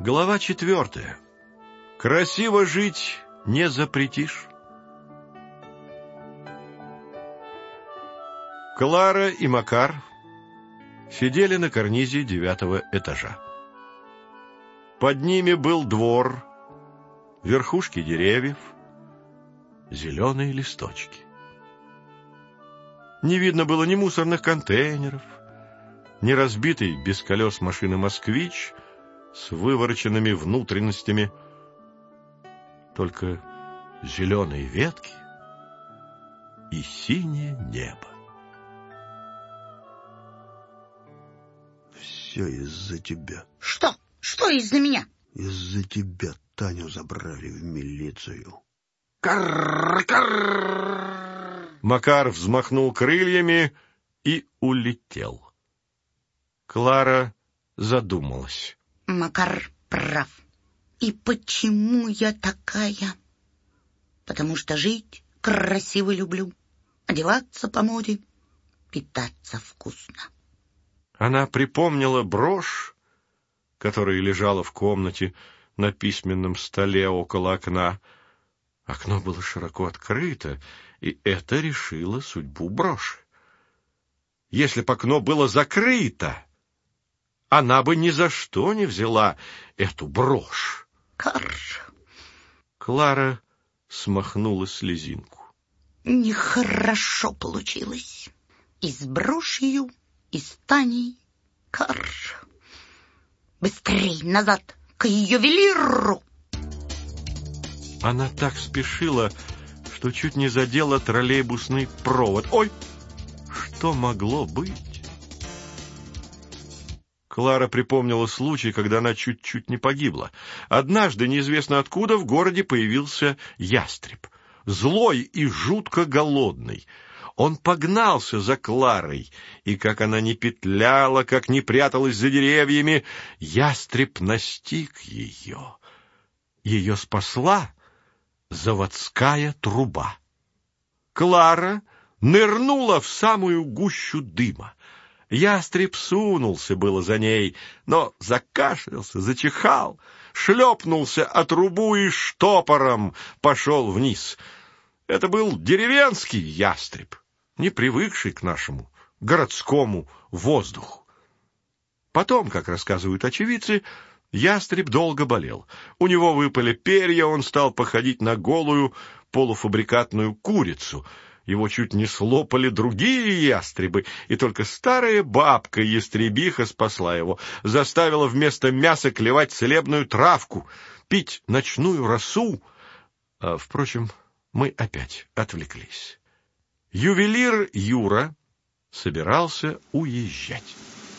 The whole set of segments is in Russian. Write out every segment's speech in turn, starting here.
Глава 4. Красиво жить не запретишь. Клара и Макар сидели на карнизе 9-го этажа. Под ними был двор, верхушки деревьев, зеленые листочки. Не видно было ни мусорных контейнеров, ни разбитой без колес машины «Москвич» с вывороченными внутренностями, только зеленые ветки и синее небо. Все из-за тебя. Что? Что из-за меня? Из-за тебя Таню забрали в милицию. Карр-карр! Макар взмахнул крыльями и улетел. Клара задумалась. Макар прав. И почему я такая? Потому что жить красиво люблю, одеваться по моде, питаться вкусно. Она припомнила брошь, которая лежала в комнате на письменном столе около окна. Окно было широко открыто, и это решило судьбу броши. Если бы окно было закрыто, она бы ни за что не взяла эту брошь. Клара смахнула слезинку. Нехорошо получилось. И с брошью, и с Таней. Быстрей назад, к ювелиру! Она так спешила, что чуть не задела троллейбусный провод. Ой, что могло быть? Клара припомнила случай, когда она чуть-чуть не погибла. Однажды, неизвестно откуда, в городе появился ястреб. Злой и жутко голодный. Он погнался за Кларой, и как она ни петляла, как ни пряталась за деревьями, ястреб настиг ее. Ее спасла заводская труба. Клара нырнула в самую гущу дыма. Ястреб сунулся было за ней, но закашлялся, зачихал, шлепнулся о трубу и штопором пошел вниз. Это был деревенский ястреб, не привыкший к нашему городскому воздуху. Потом, как рассказывают очевидцы, ястреб долго болел. У него выпали перья, он стал походить на голую полуфабрикатную курицу. Его чуть не слопали другие ястребы, и только старая бабка-ястребиха спасла его, заставила вместо мяса клевать целебную травку, пить ночную росу. Впрочем, мы опять отвлеклись. Ювелир Юра собирался уезжать.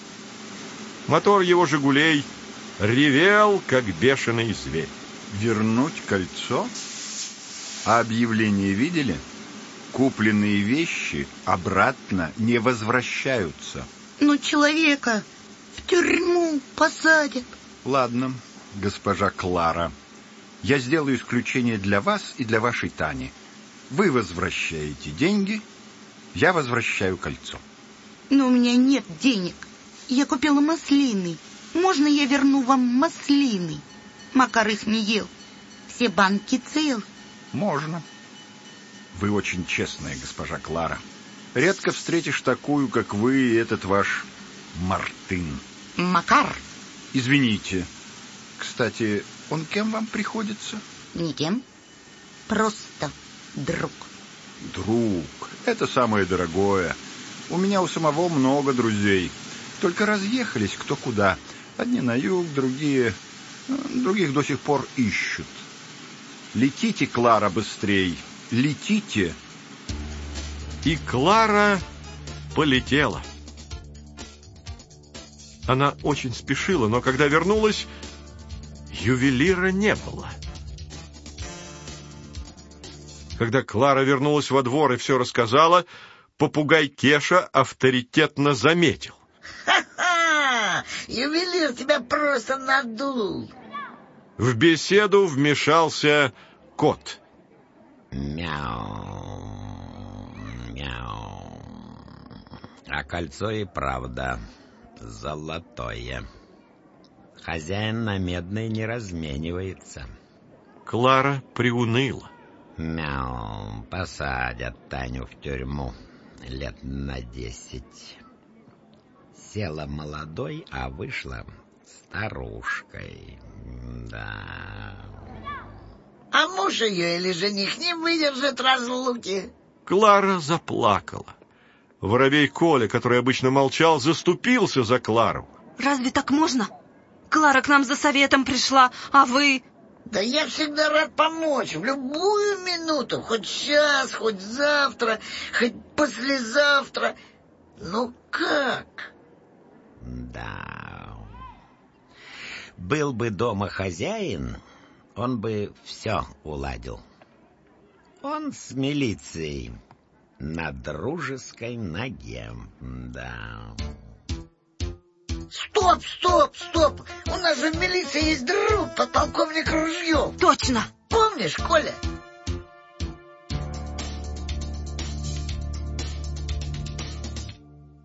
Мотор его «Жигулей» ревел, как бешеный зверь. Вернуть кольцо? А объявление видели? Купленные вещи обратно не возвращаются. Но человека в тюрьму посадят. Ладно, госпожа Клара, я сделаю исключение для вас и для вашей Тани. Вы возвращаете деньги, я возвращаю кольцо. Но у меня нет денег. Я купила маслины. Можно я верну вам маслины? Макар их не ел. Все банки целы. Можно. Вы очень честная, госпожа Клара. Редко встретишь такую, как вы, и этот ваш Мартын. Макар. Извините. Кстати, он кем вам приходится? Никем. Просто друг. Друг. Это самое дорогое. У меня у самого много друзей. Только разъехались кто куда. Одни на юг, других до сих пор ищут. Летите, Клара, быстрей. Летите. И Клара полетела. Она очень спешила, но когда вернулась, ювелира не было. Когда Клара вернулась во двор и все рассказала, попугай Кеша авторитетно заметил. Ха-ха! Ювелир тебя просто надул. В беседу вмешался кот. Мяу, мяу. А кольцо и правда золотое. Хозяин на медной не разменивается. Клара приуныла. Мяу, посадят Таню в тюрьму лет на 10. Села молодой, а вышла старушкой. Да. А муж ее или жених не выдержит разлуки. Клара заплакала. Воробей Коля, который обычно молчал, заступился за Клару. Разве так можно? Клара к нам за советом пришла, а вы... Да я всегда рад помочь в любую минуту, хоть сейчас, хоть завтра, хоть послезавтра. Ну как? Да. Был бы дома хозяин, он бы все уладил. Он с милицией на дружеской ноге. Да. Стоп! У нас же в милиции есть друг, подполковник Ружьев. Точно! Помнишь, Коля?